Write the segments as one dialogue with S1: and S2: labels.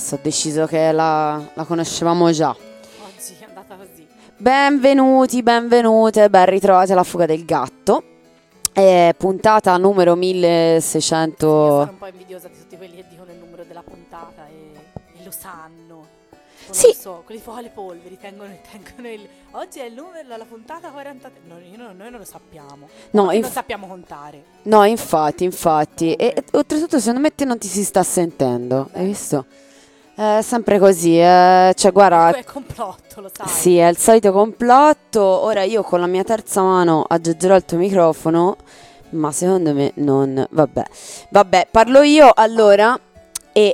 S1: adesso ho deciso che la conoscevamo già.
S2: Oggi è andata così.
S1: Benvenuti, benvenute, ben ritrovati alla Fuga del Gatto. Puntata numero 1600.
S2: Io sono un po' invidiosa di tutti quelli che dicono il numero della puntata e lo sanno.
S1: Sì.
S2: Non so, quelli fuoco alle polveri tengono oggi è il numero, la puntata 43. Noi non lo sappiamo.
S1: No,
S2: Non sappiamo contare.
S1: No, infatti. E oltretutto secondo me te non ti si sta sentendo. Hai visto? È sempre così, cioè guarda.
S2: È complotto, lo sai.
S1: Sì, è il solito complotto. Ora io con la mia terza mano aggeggerò il tuo microfono, ma secondo me non. Vabbè, parlo io allora. E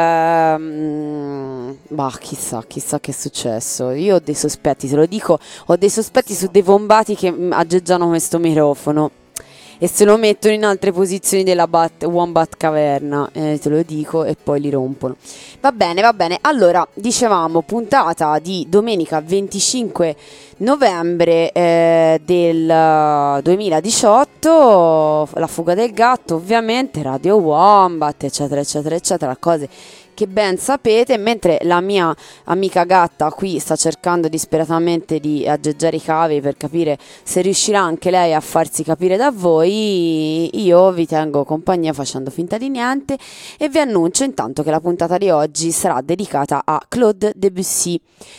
S1: chissà che è successo. Io ho dei sospetti, te lo dico, ho dei sospetti su dei bombati che aggeggiano questo microfono e se lo mettono in altre posizioni della Wombat Caverna, te lo dico, e poi li rompono. Va bene. Allora, dicevamo, puntata di domenica 25 novembre del 2018, la Fuga del Gatto, ovviamente, Radio Wombat, eccetera, cose che ben sapete, mentre la mia amica gatta qui sta cercando disperatamente di aggeggiare i cavi per capire se riuscirà anche lei a farsi capire da voi, io vi tengo compagnia facendo finta di niente e vi annuncio intanto che la puntata di oggi sarà dedicata a Claude Debussy.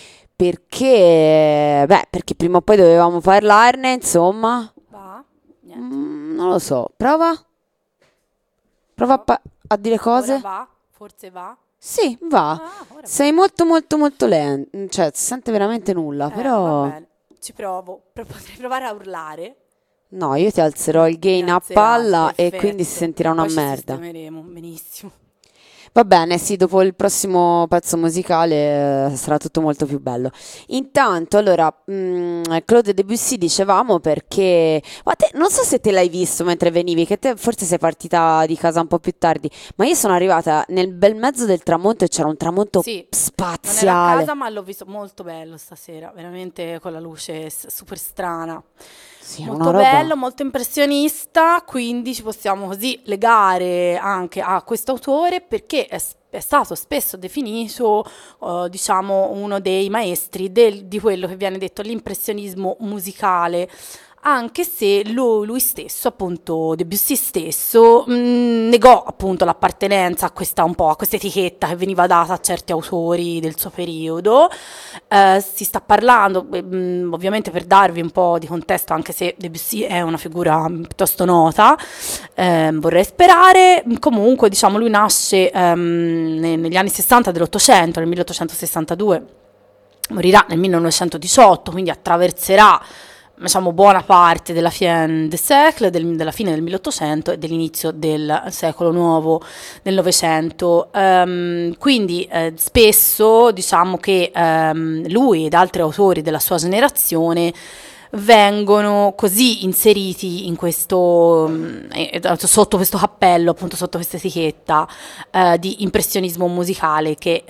S1: Perché prima o poi dovevamo parlarne, insomma. Non lo so, prova a dire cose.
S2: Ora va, forse va.
S1: Sì, va. Sei molto lento, cioè si sente veramente nulla, però.
S2: Va bene. Ci provo. Potrei provare a urlare.
S1: No, io ti alzerò il gain a palla e quindi si sentirà una
S2: poi
S1: merda.
S2: Ci sistemeremo, benissimo.
S1: Va bene, sì, dopo il prossimo pezzo musicale sarà tutto molto più bello. Intanto, allora, Claude Debussy dicevamo perché. Non so se te l'hai visto mentre venivi, che te forse sei partita di casa un po' più tardi, ma io sono arrivata nel bel mezzo del tramonto e c'era un tramonto spaziale.
S2: Non ero a casa, ma l'ho visto molto bello stasera, veramente con la luce super strana.
S1: Sì,
S2: molto bello, molto impressionista, quindi ci possiamo così legare anche a questo autore perché è stato spesso definito diciamo uno dei maestri di quello che viene detto l'impressionismo musicale, anche se lui stesso, appunto Debussy stesso, negò appunto l'appartenenza a questa etichetta che veniva data a certi autori del suo periodo. Si sta parlando, ovviamente per darvi un po' di contesto, anche se Debussy è una figura piuttosto nota, vorrei sperare, comunque diciamo lui nasce negli anni 60 dell'Ottocento, nel 1862, morirà nel 1918, quindi attraverserà diciamo buona parte della fin de siècle, della fine del 1800 e dell'inizio del secolo nuovo, del Novecento. Quindi spesso diciamo che lui ed altri autori della sua generazione vengono così inseriti in questo sotto questo cappello, appunto sotto questa etichetta di impressionismo musicale che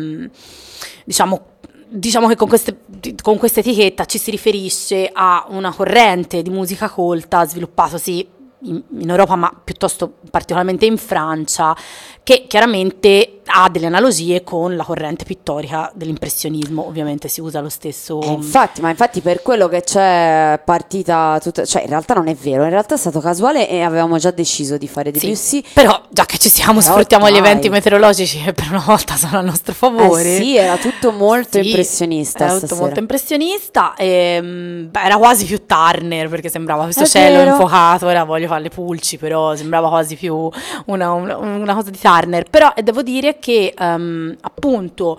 S2: diciamo che con questa etichetta ci si riferisce a una corrente di musica colta sviluppatosi in Europa, ma piuttosto particolarmente in Francia, che chiaramente ha delle analogie con la corrente pittorica dell'impressionismo. Ovviamente si usa lo stesso.
S1: Infatti per quello che c'è partita tutta, cioè in realtà non è vero, in realtà è stato casuale e avevamo già deciso di fare Debussy.
S2: Però già che ci siamo, sfruttiamo gli eventi meteorologici che per una volta sono a nostro favore.
S1: Sì, era tutto molto impressionista.
S2: Era tutto molto impressionista e era quasi più Turner, perché sembrava questo cielo infuocato. Ora voglio fare le pulci, però sembrava quasi più una cosa di Turner. Però devo dire che appunto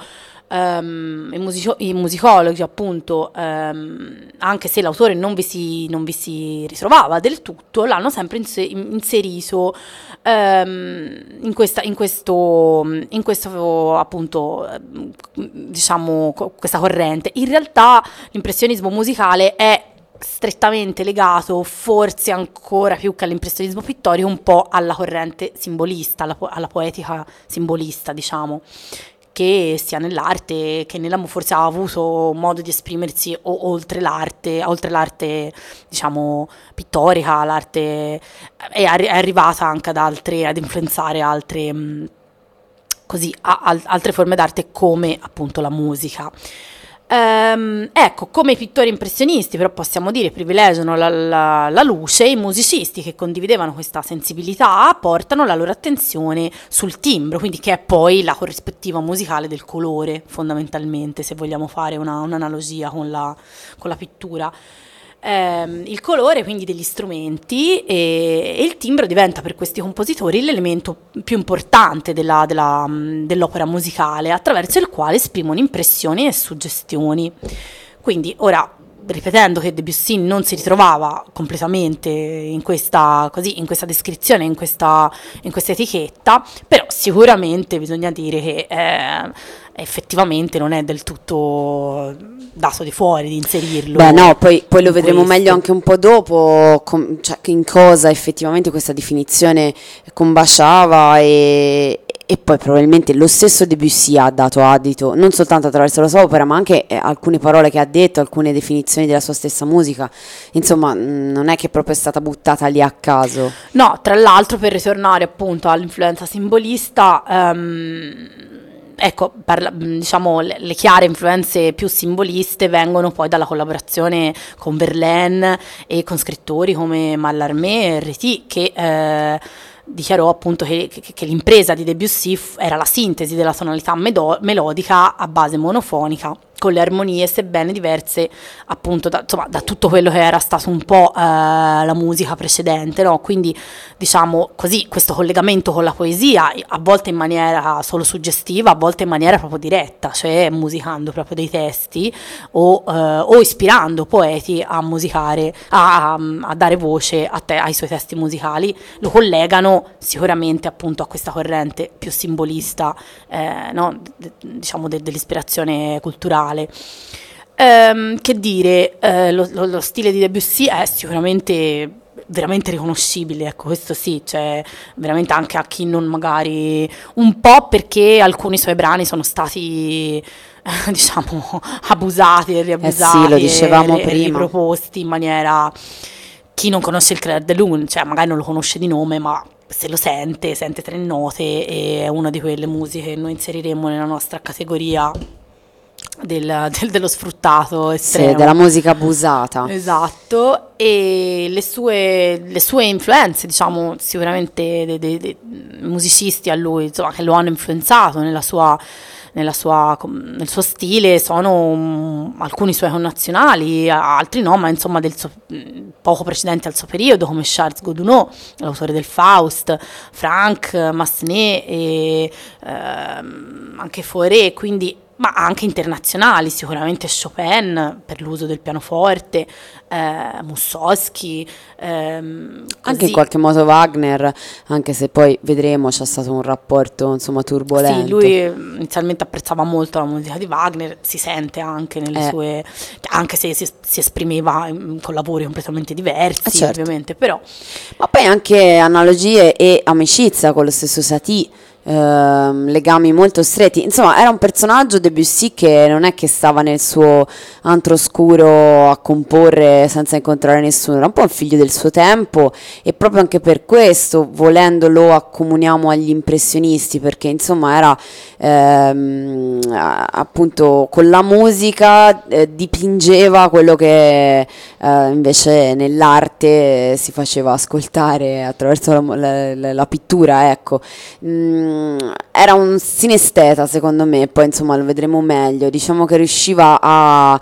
S2: i musicologi appunto anche se l'autore non vi si ritrovava del tutto, l'hanno sempre inserito in questo appunto diciamo questa corrente. In realtà l'impressionismo musicale è strettamente legato, forse ancora più che all'impressionismo pittorico, un po' alla corrente simbolista, alla poetica simbolista, diciamo, che sia nell'arte che nella forse ha avuto modo di esprimersi oltre l'arte diciamo pittorica, l'arte è arrivata anche ad influenzare altre così altre forme d'arte come appunto la musica. Ecco, come i pittori impressionisti, però possiamo dire privilegiano la luce, i musicisti che condividevano questa sensibilità portano la loro attenzione sul timbro, quindi che è poi la corrispettiva musicale del colore, fondamentalmente, se vogliamo fare un'analogia con la pittura. Il colore quindi degli strumenti e il timbro diventa per questi compositori l'elemento più importante dell'opera musicale, attraverso il quale esprimono impressioni e suggestioni. Quindi ora, ripetendo che Debussy non si ritrovava completamente in questa descrizione, in questa etichetta, però sicuramente bisogna dire che effettivamente non è del tutto dato di fuori di inserirlo.
S1: Beh no, poi lo vedremo meglio anche un po' dopo, cioè in cosa effettivamente questa definizione combaciava e poi probabilmente lo stesso Debussy ha dato adito, non soltanto attraverso la sua opera, ma anche alcune parole che ha detto, alcune definizioni della sua stessa musica. Insomma, non è che proprio è stata buttata lì a caso.
S2: No, tra l'altro, per ritornare appunto all'influenza simbolista, ecco, diciamo le chiare influenze più simboliste vengono poi dalla collaborazione con Verlaine e con scrittori come Mallarmé e Réti, che dichiarò appunto che l'impresa di Debussy era la sintesi della tonalità melodica a base monofonica, con le armonie sebbene diverse appunto da tutto quello che era stato un po' la musica precedente, no? Quindi diciamo così questo collegamento con la poesia, a volte in maniera solo suggestiva, a volte in maniera proprio diretta, cioè musicando proprio dei testi o ispirando poeti a musicare, a dare voce ai suoi testi musicali, lo collegano sicuramente appunto a questa corrente più simbolista, no? Diciamo dell'ispirazione culturale. Che dire, lo stile di Debussy è sicuramente veramente riconoscibile, ecco, questo sì, cioè veramente anche a chi non magari, un po' perché alcuni suoi brani sono stati diciamo abusati e riabusati,
S1: sì, lo dicevamo prima,
S2: riproposti in maniera, chi non conosce il Clair de Lune, cioè magari non lo conosce di nome, ma se lo sente tre note, e è una di quelle musiche che noi inseriremo nella nostra categoria dello sfruttato estremo.
S1: Sì, della musica abusata.
S2: Esatto, e le sue influenze, diciamo, sicuramente dei musicisti a lui, insomma, che lo hanno influenzato nel suo stile, sono alcuni suoi connazionali, altri no, ma insomma poco precedenti al suo periodo, come Charles Gounod, l'autore del Faust, Franck, Massenet e anche Fauré, quindi, ma anche internazionali, sicuramente Chopin per l'uso del pianoforte, Mussorgsky,
S1: anche in qualche modo Wagner, anche se poi vedremo c'è stato un rapporto insomma turbolento.
S2: Sì, lui inizialmente apprezzava molto la musica di Wagner, si sente anche nelle sue, anche se si esprimeva con lavori completamente diversi,
S1: certo,
S2: ovviamente, però.
S1: Ma poi anche analogie e amicizia con lo stesso Satie, legami molto stretti, insomma era un personaggio Debussy che non è che stava nel suo antro oscuro a comporre senza incontrare nessuno, era un po' un figlio del suo tempo, e proprio anche per questo, volendo, lo accomuniamo agli impressionisti, perché insomma era appunto con la musica dipingeva quello che invece nell'arte si faceva ascoltare attraverso la pittura, ecco. Era un sinesteta secondo me, poi insomma lo vedremo meglio, diciamo che riusciva a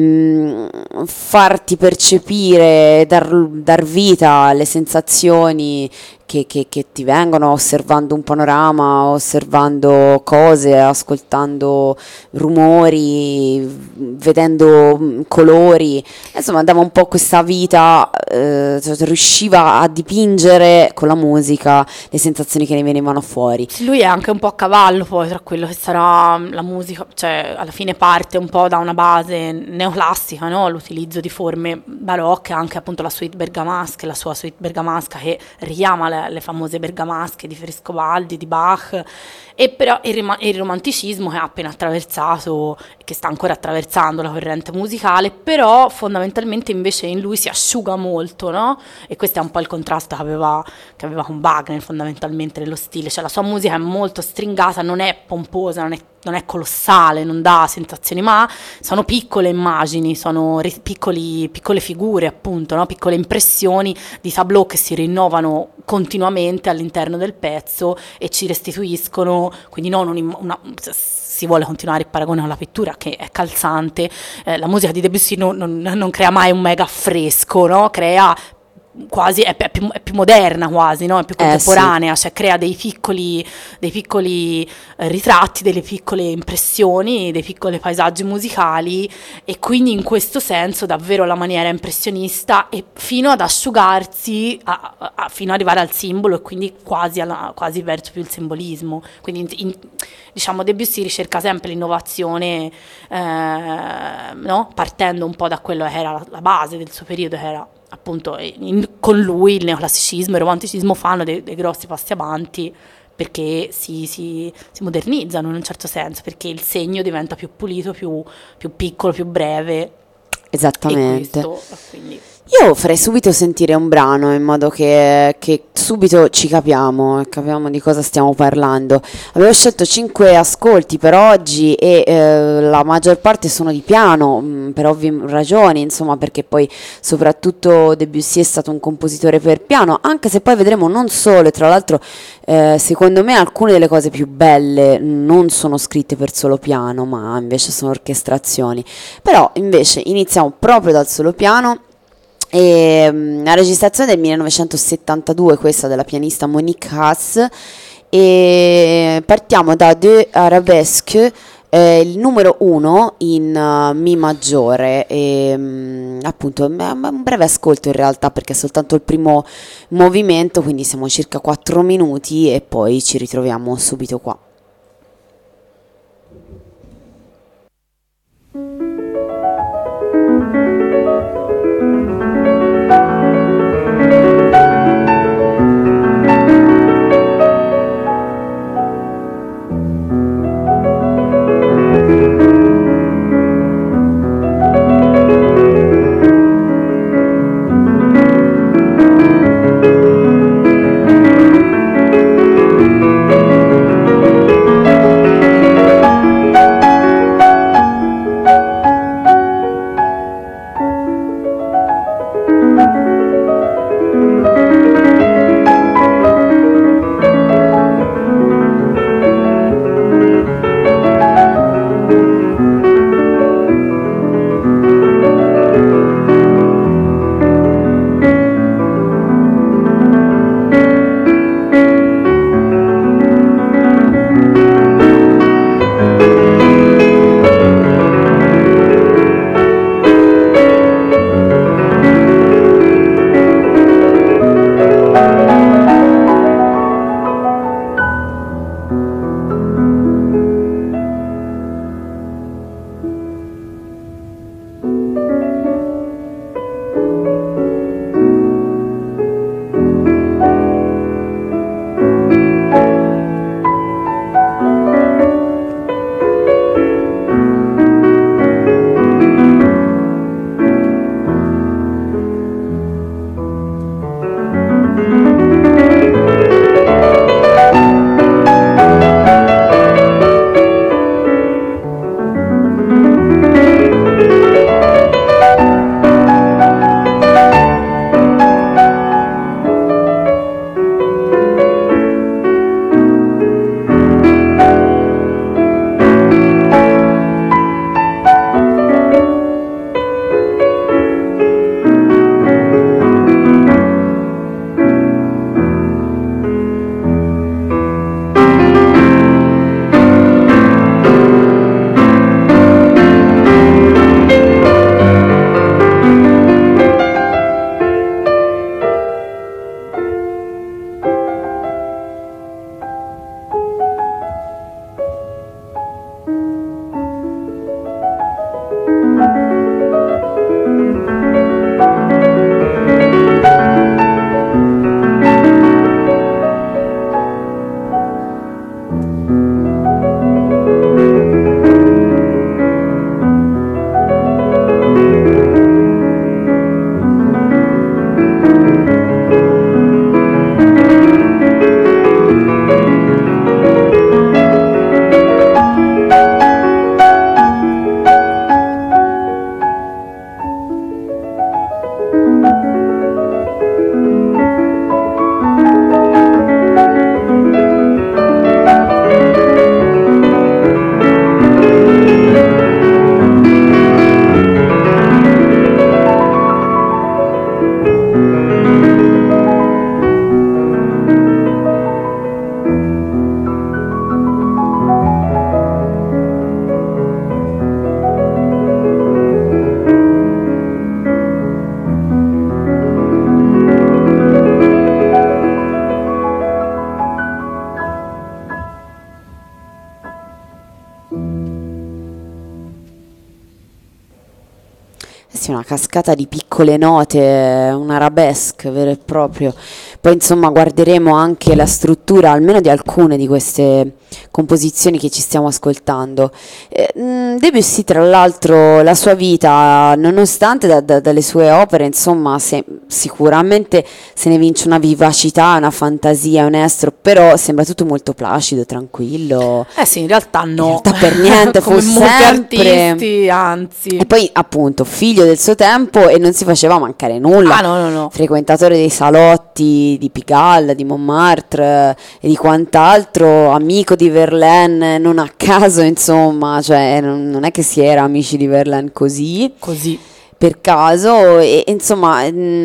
S1: farti percepire, dar vita alle sensazioni che ti vengono osservando un panorama, osservando cose, ascoltando rumori, vedendo colori, insomma dava un po' questa vita, cioè, riusciva a dipingere con la musica le sensazioni che ne venivano fuori.
S2: Lui è anche un po' a cavallo poi tra quello che sarà la musica, cioè alla fine parte un po' da una base neoclassica, no? L'utilizzo di forme barocche, anche appunto la suite bergamasca, la sua suite bergamasca che richiama le famose bergamasche di Frescobaldi, di Bach, e però il romanticismo che ha appena attraversato e che sta ancora attraversando la corrente musicale, però fondamentalmente invece in lui si asciuga molto, no? E questo è un po' il contrasto che aveva con Wagner fondamentalmente nello stile, cioè la sua musica è molto stringata, non è pomposa, non è colossale, non dà sensazioni, ma sono piccole immagini, sono piccole figure appunto, no? Piccole impressioni di tableau che si rinnovano continuamente all'interno del pezzo e ci restituiscono, quindi si vuole continuare il paragone con la pittura che è calzante, la musica di Debussy non crea mai un mega affresco, no? Crea quasi, è più moderna quasi, no? È più contemporanea, cioè crea dei piccoli ritratti, delle piccole impressioni, dei piccoli paesaggi musicali, e quindi in questo senso davvero la maniera impressionista, e fino ad asciugarsi fino ad arrivare al simbolo, e quindi quasi verso più il simbolismo. Quindi diciamo Debussy ricerca sempre l'innovazione, no? Partendo un po' da quello che era la base del suo periodo, che era appunto con lui il neoclassicismo e il romanticismo fanno dei grossi passi avanti, perché si modernizzano in un certo senso, perché il segno diventa più pulito, più piccolo, più breve.
S1: Esattamente.
S2: E questo, quindi...
S1: Io farei subito sentire un brano in modo che subito ci capiamo e capiamo di cosa stiamo parlando. Avevo scelto 5 ascolti per oggi e la maggior parte sono di piano, per ovvie ragioni, insomma, perché poi soprattutto Debussy è stato un compositore per piano, anche se poi vedremo non solo, e tra l'altro secondo me alcune delle cose più belle non sono scritte per solo piano, ma invece sono orchestrazioni. Però invece iniziamo proprio dal solo piano. E, la registrazione del 1972, questa della pianista Monique Haas, e partiamo da Deux Arabesques, il numero 1 in Mi maggiore, e appunto è un breve ascolto in realtà, perché è soltanto il primo movimento, quindi siamo circa 4 minuti e poi ci ritroviamo subito qua. sì, una cascata di piccole note, un arabesque vero e proprio. Poi insomma guarderemo anche la struttura, almeno di alcune di queste composizioni che ci stiamo ascoltando. Debussy, tra l'altro, la sua vita, nonostante dalle sue opere, insomma, sicuramente se ne vince una vivacità, una fantasia, un estro, però sembra tutto molto placido, tranquillo.
S2: Sì, in realtà no.
S1: In realtà per niente,
S2: come
S1: fu
S2: molti
S1: sempre...
S2: artisti, anzi.
S1: E poi appunto figlio del suo tempo e non si faceva mancare nulla.
S2: Ah, no.
S1: Frequentatore dei salotti di Pigalle, di Montmartre e di quant'altro, amico di Verlaine, non a caso insomma, cioè non è che si era amici di Verlaine così per caso, e insomma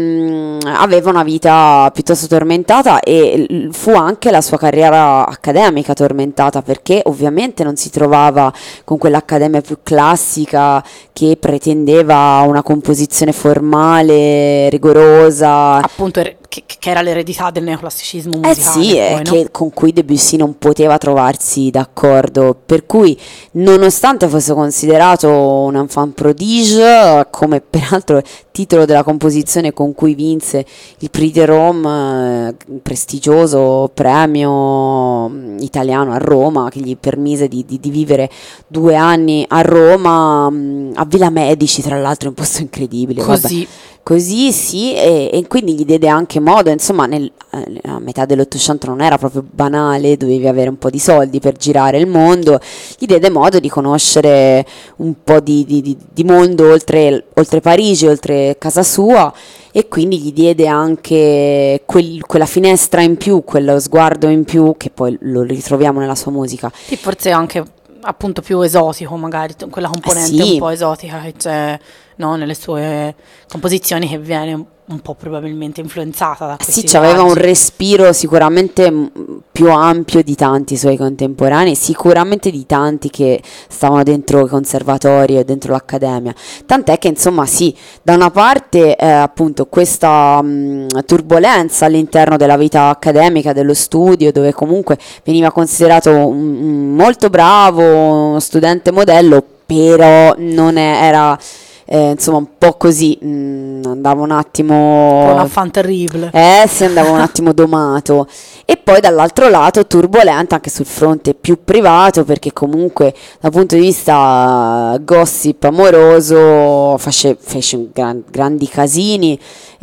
S1: aveva una vita piuttosto tormentata e fu anche la sua carriera accademica tormentata, perché ovviamente non si trovava con quell'accademia più classica che pretendeva una composizione formale, rigorosa.
S2: Appunto, che era l'eredità del neoclassicismo musicale.
S1: Sì,
S2: poi, no?
S1: con cui Debussy non poteva trovarsi d'accordo, per cui nonostante fosse considerato un enfant prodige, come peraltro titolo della composizione con cui vinse il Prix de Rome, prestigioso premio italiano a Roma, che gli permise di vivere 2 anni a Roma, a Villa Medici, tra l'altro, un posto incredibile. Così sì, e quindi gli diede anche modo, insomma, a metà dell'Ottocento non era proprio banale, dovevi avere un po' di soldi per girare il mondo, gli diede modo di conoscere un po' di mondo oltre Parigi, oltre casa sua, e quindi gli diede anche quella finestra in più, quello sguardo in più, che poi lo ritroviamo nella sua musica.
S2: Sì, forse anche appunto più esotico, magari quella componente un po' esotica che c'è, no, nelle sue composizioni, che viene un po' probabilmente influenzata da questi viaggi.
S1: Aveva un respiro sicuramente più ampio di tanti suoi contemporanei, sicuramente di tanti che stavano dentro i conservatori o dentro l'accademia, tant'è che insomma sì, da una parte appunto questa turbolenza all'interno della vita accademica, dello studio, dove comunque veniva considerato molto bravo, uno studente modello, però non era... insomma un po' così, andava un attimo...
S2: Un po' un affant terrible.
S1: Si andava un attimo domato. E poi dall'altro lato turbolenta anche sul fronte più privato, perché comunque dal punto di vista gossip amoroso fece grandi casini.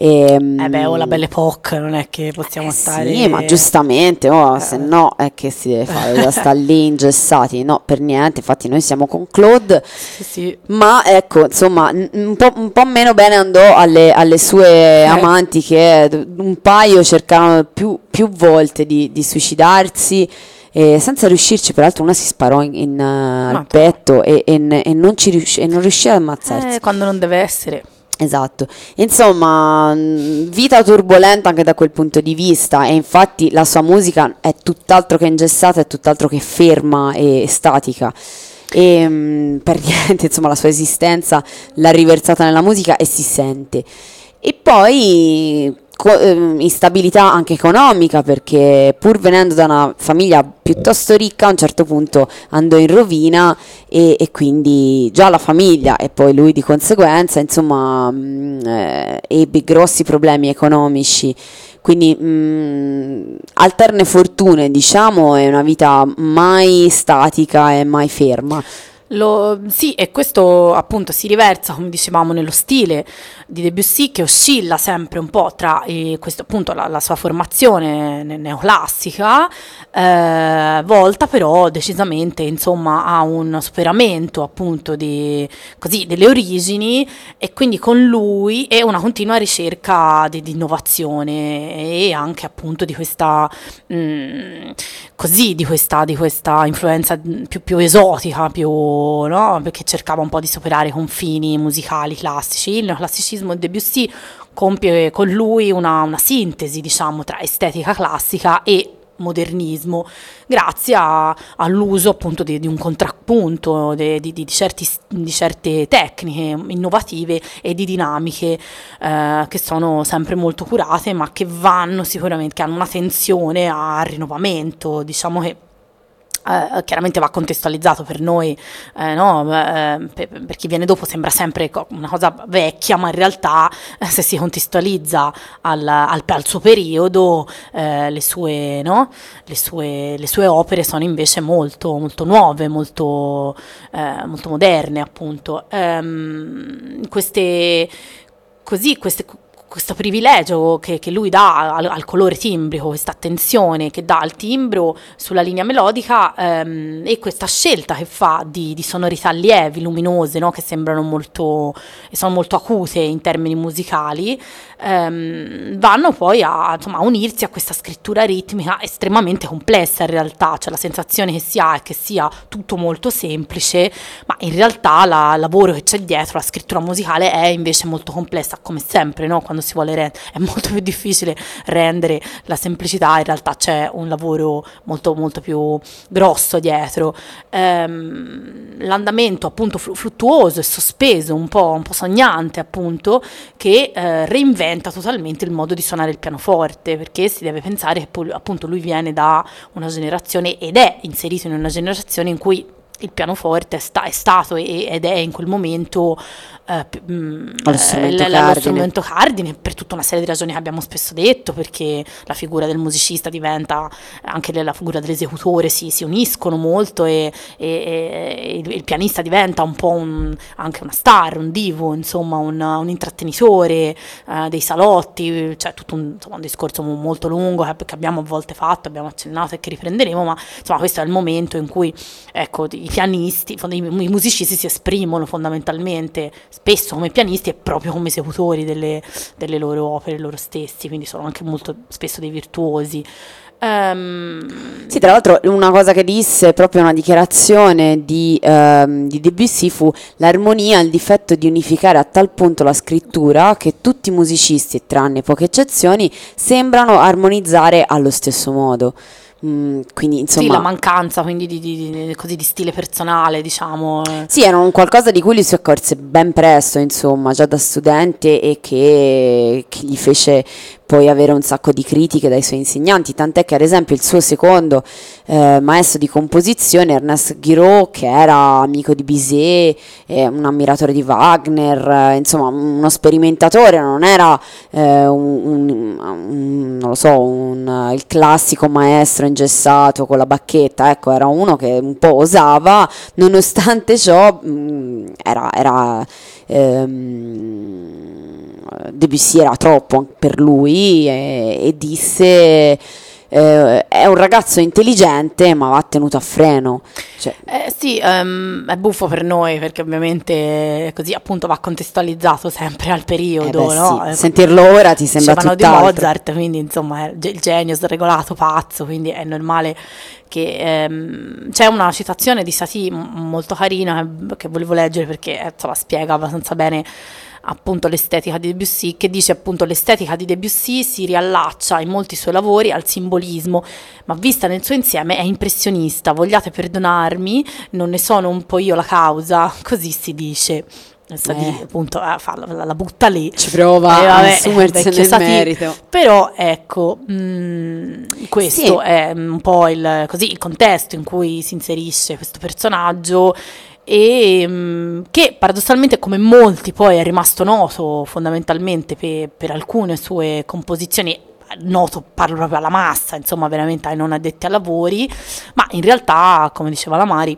S2: O la Belle Époque, non è che possiamo stare...
S1: Sì, ma giustamente, se no è che si deve fare, da stare lì ingessati, no, per niente, infatti noi siamo con Claude,
S2: sì.
S1: Ma ecco, insomma, un po' meno bene andò alle sue amanti, che un paio cercarono più volte di suicidarsi, senza riuscirci. Peraltro una si sparò al petto e non riuscì ad ammazzarsi.
S2: Quando non deve essere.
S1: Esatto, insomma, vita turbolenta anche da quel punto di vista, e infatti la sua musica è tutt'altro che ingessata, è tutt'altro che ferma e statica. E per niente, insomma, la sua esistenza l'ha riversata nella musica e si sente. E poi instabilità anche economica, perché pur venendo da una famiglia piuttosto ricca, a un certo punto andò in rovina, e quindi già la famiglia e poi lui di conseguenza, insomma, ebbe grossi problemi economici. Quindi alterne fortune, diciamo, è una vita mai statica e mai ferma.
S2: Sì, e questo appunto si riversa, come dicevamo, nello stile di Debussy, che oscilla sempre un po' tra questo, appunto, la sua formazione neoclassica, volta però decisamente, insomma, a un superamento appunto delle origini, e quindi con lui è una continua ricerca di innovazione, e anche appunto di questa di questa influenza più esotica, no? Perché cercava un po' di superare i confini musicali classici. Il neoclassicismo di Debussy compie con lui una sintesi, diciamo, tra estetica classica e modernismo, grazie all'uso appunto di un contrappunto di certe tecniche innovative e di dinamiche che sono sempre molto curate, ma che vanno sicuramente, che hanno una tensione al rinnovamento. Diciamo che chiaramente va contestualizzato per noi, no? Per chi viene dopo sembra sempre una cosa vecchia, ma in realtà se si contestualizza al suo periodo, le sue, no? Le sue opere sono invece molto, molto nuove, molto moderne, appunto. Questo privilegio che lui dà al colore timbrico, questa attenzione che dà al timbro sulla linea melodica, e questa scelta che fa di sonorità lievi, luminose, no? Che sembrano sono molto acute in termini musicali, vanno poi a unirsi a questa scrittura ritmica estremamente complessa in realtà, cioè la sensazione che si ha è che sia tutto molto semplice, ma in realtà il lavoro che c'è dietro, la scrittura musicale è invece molto complessa, come sempre, no? Quando si vuole è molto più difficile rendere la semplicità, in realtà c'è un lavoro molto, molto più grosso dietro. L'andamento appunto fluttuoso e sospeso, un po' sognante appunto, che reinventa totalmente il modo di suonare il pianoforte, perché si deve pensare che appunto lui viene da una generazione ed è inserito in una generazione in cui il pianoforte è stato ed è in quel momento lo strumento cardine per tutta una serie di ragioni che abbiamo spesso detto, perché la figura del musicista diventa, anche la figura dell'esecutore si uniscono molto, e il pianista diventa un po' anche una star, un divo, insomma un intrattenitore dei salotti, cioè tutto un discorso molto lungo che abbiamo a volte fatto, abbiamo accennato e che riprenderemo, ma insomma questo è il momento in cui, ecco, i pianisti, i musicisti si esprimono fondamentalmente spesso come pianisti e proprio come esecutori delle loro opere, loro stessi, quindi sono anche molto spesso dei virtuosi.
S1: Sì, tra l'altro una cosa che disse, proprio una dichiarazione di Debussy, fu: l'armonia ha il difetto di unificare a tal punto la scrittura che tutti i musicisti, tranne poche eccezioni, sembrano armonizzare allo stesso modo. Quindi insomma,
S2: sì, la mancanza quindi di stile personale, diciamo.
S1: Sì, era un qualcosa di cui lui si accorse ben presto, insomma, già da studente, e che gli fece poi avere un sacco di critiche dai suoi insegnanti, tant'è che ad esempio il suo secondo maestro di composizione, Ernest Guiraud, che era amico di Bizet, un ammiratore di Wagner, insomma uno sperimentatore, non era non lo so, il classico maestro ingessato con la bacchetta, ecco, era uno che un po' osava, nonostante ciò Debussy era troppo per lui, e disse: è un ragazzo intelligente ma va tenuto a freno, cioè.
S2: Sì, è buffo per noi perché ovviamente così appunto va contestualizzato sempre al periodo, no?
S1: Sì. Sentirlo ora ti sembra tutt'altro.
S2: Di Mozart, quindi insomma è il genio sregolato, pazzo, quindi è normale che c'è una citazione di Satie molto carina che volevo leggere perché insomma spiega abbastanza bene appunto l'estetica di Debussy, che dice appunto: l'estetica di Debussy si riallaccia in molti suoi lavori al simbolismo, ma vista nel suo insieme è impressionista. Vogliate perdonarmi, non ne sono un po' io la causa, così si dice. Appunto la butta lì,
S1: ci prova a assumersene il merito,
S2: però ecco, questo sì, è un po' il contesto in cui si inserisce questo personaggio, e che paradossalmente, come molti, poi è rimasto noto fondamentalmente per alcune sue composizioni, noto, parlo proprio alla massa, insomma veramente ai non addetti ai lavori, ma in realtà, come diceva la Mari,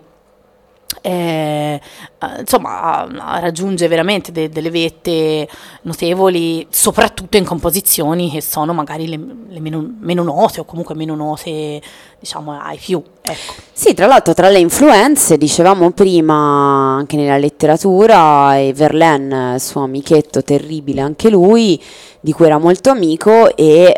S2: insomma raggiunge veramente delle vette notevoli, soprattutto in composizioni che sono magari le meno note, o comunque meno note, diciamo, ai più, ecco.
S1: Sì, tra l'altro, tra le influenze, dicevamo prima, anche nella letteratura, e Verlaine, suo amichetto terribile anche lui, di cui era molto amico, e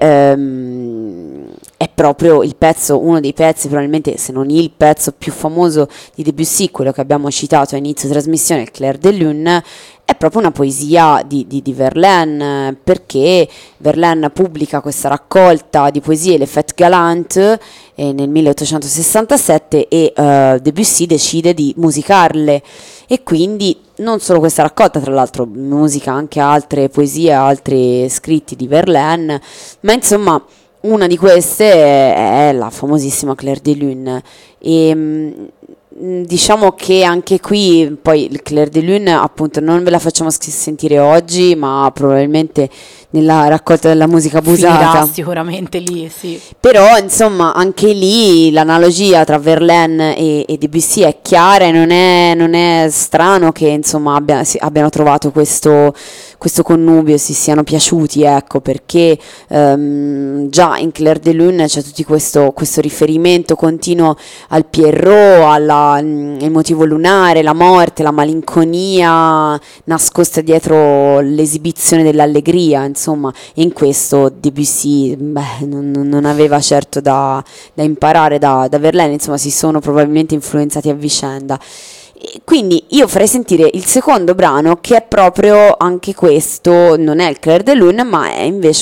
S1: è proprio il pezzo, uno dei pezzi, probabilmente se non il pezzo più famoso di Debussy, quello che abbiamo citato a inizio trasmissione, il Clair de Lune, è proprio una poesia di Verlaine, perché Verlaine pubblica questa raccolta di poesie, Le Fêtes Galantes, nel 1867, e Debussy decide di musicarle, e quindi non solo questa raccolta, tra l'altro musica anche altre poesie, altri scritti di Verlaine, ma insomma una di queste è la famosissima Clair de Lune e diciamo che anche qui poi il Clair de Lune appunto non ve la facciamo sentire oggi, ma probabilmente nella raccolta della musica
S2: Finirà
S1: busata.
S2: sicuramente lì, sì.
S1: Però insomma anche lì l'analogia tra Verlaine e Debussy è chiara e non è strano che insomma abbiano trovato questo connubio, si siano piaciuti, ecco, perché già in Clair de Lune c'è tutto questo riferimento continuo al Pierrot, il motivo lunare, la morte, la malinconia nascosta dietro l'esibizione dell'allegria, insomma, e in questo Debussy non aveva certo da imparare da Verlaine, insomma, si sono probabilmente influenzati a vicenda. E quindi io farei sentire il secondo brano che è proprio anche questo, non è il Clair de Lune ma è invece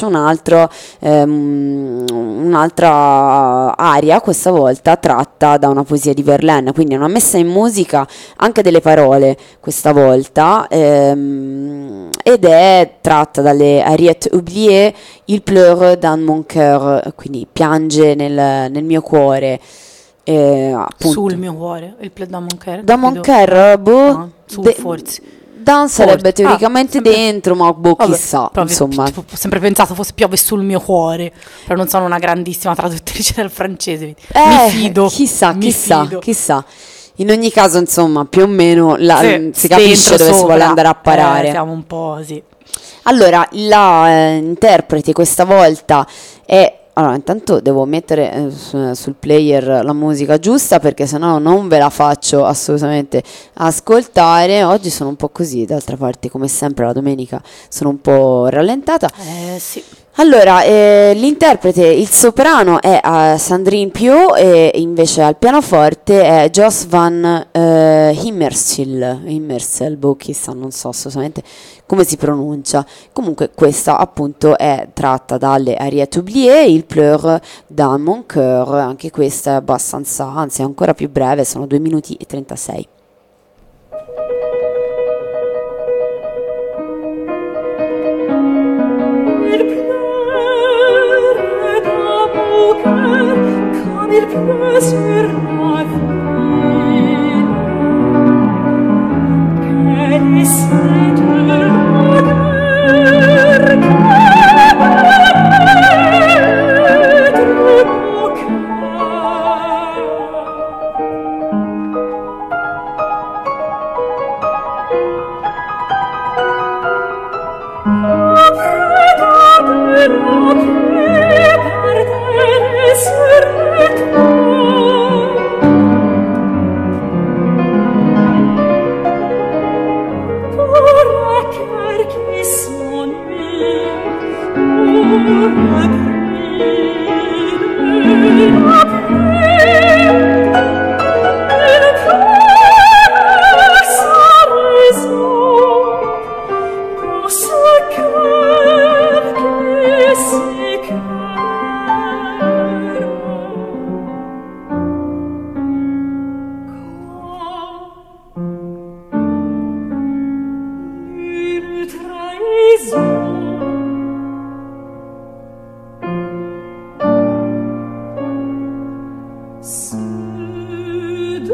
S1: un'altra aria, questa volta tratta da una poesia di Verlaine, quindi è una messa in musica anche delle parole questa volta ed è tratta dalle Ariette oubliées, Il pleure dans mon cœur, quindi piange nel mio cuore. Appunto.
S2: Sul mio cuore, il Plaid da Monker.
S1: Da Monker, boh,
S2: No, su, forse.
S1: Dan sarebbe
S2: Forse.
S1: teoricamente
S2: Sempre-
S1: dentro, ma boh,
S2: Vabbè,
S1: chissà,
S2: però
S1: insomma.
S2: ho sempre pensato fosse piove sul mio cuore, però non sono una grandissima traduttrice del francese. Mi fido.
S1: Chissà,
S2: mi
S1: chissà,
S2: fido.
S1: chissà. In ogni caso, insomma, più o meno
S2: Sì,
S1: si capisce
S2: dentro,
S1: dove si vuole
S2: sopra,
S1: andare a parare.
S2: siamo un po', sì.
S1: Allora, la interprete questa volta è... Allora, intanto devo mettere sul player la musica giusta perché sennò non ve la faccio assolutamente ascoltare. Oggi sono un po' così, d'altra parte, come sempre la domenica sono un po' rallentata.
S2: Sì.
S1: Allora, l'interprete, il soprano è Sandrine Piau e invece al pianoforte è Jos van Immersel, boh, chissà, non so assolutamente come si pronuncia. Comunque questa appunto è tratta dalle Ariette oubliées, Il pleure dans mon cœur, anche questa è abbastanza, anzi è ancora più breve, sono 2 minuti e 36.
S3: Il pleut sur ma vie, quelle est cette odeur que pénètre mon cœur. Après tant de la pluie perdait sur le toit, pour un cœur qui s'ennuie, pour le bruit de la pluie, il pleure sans raison dans ce cœur qui est si clair. Une trahison. Se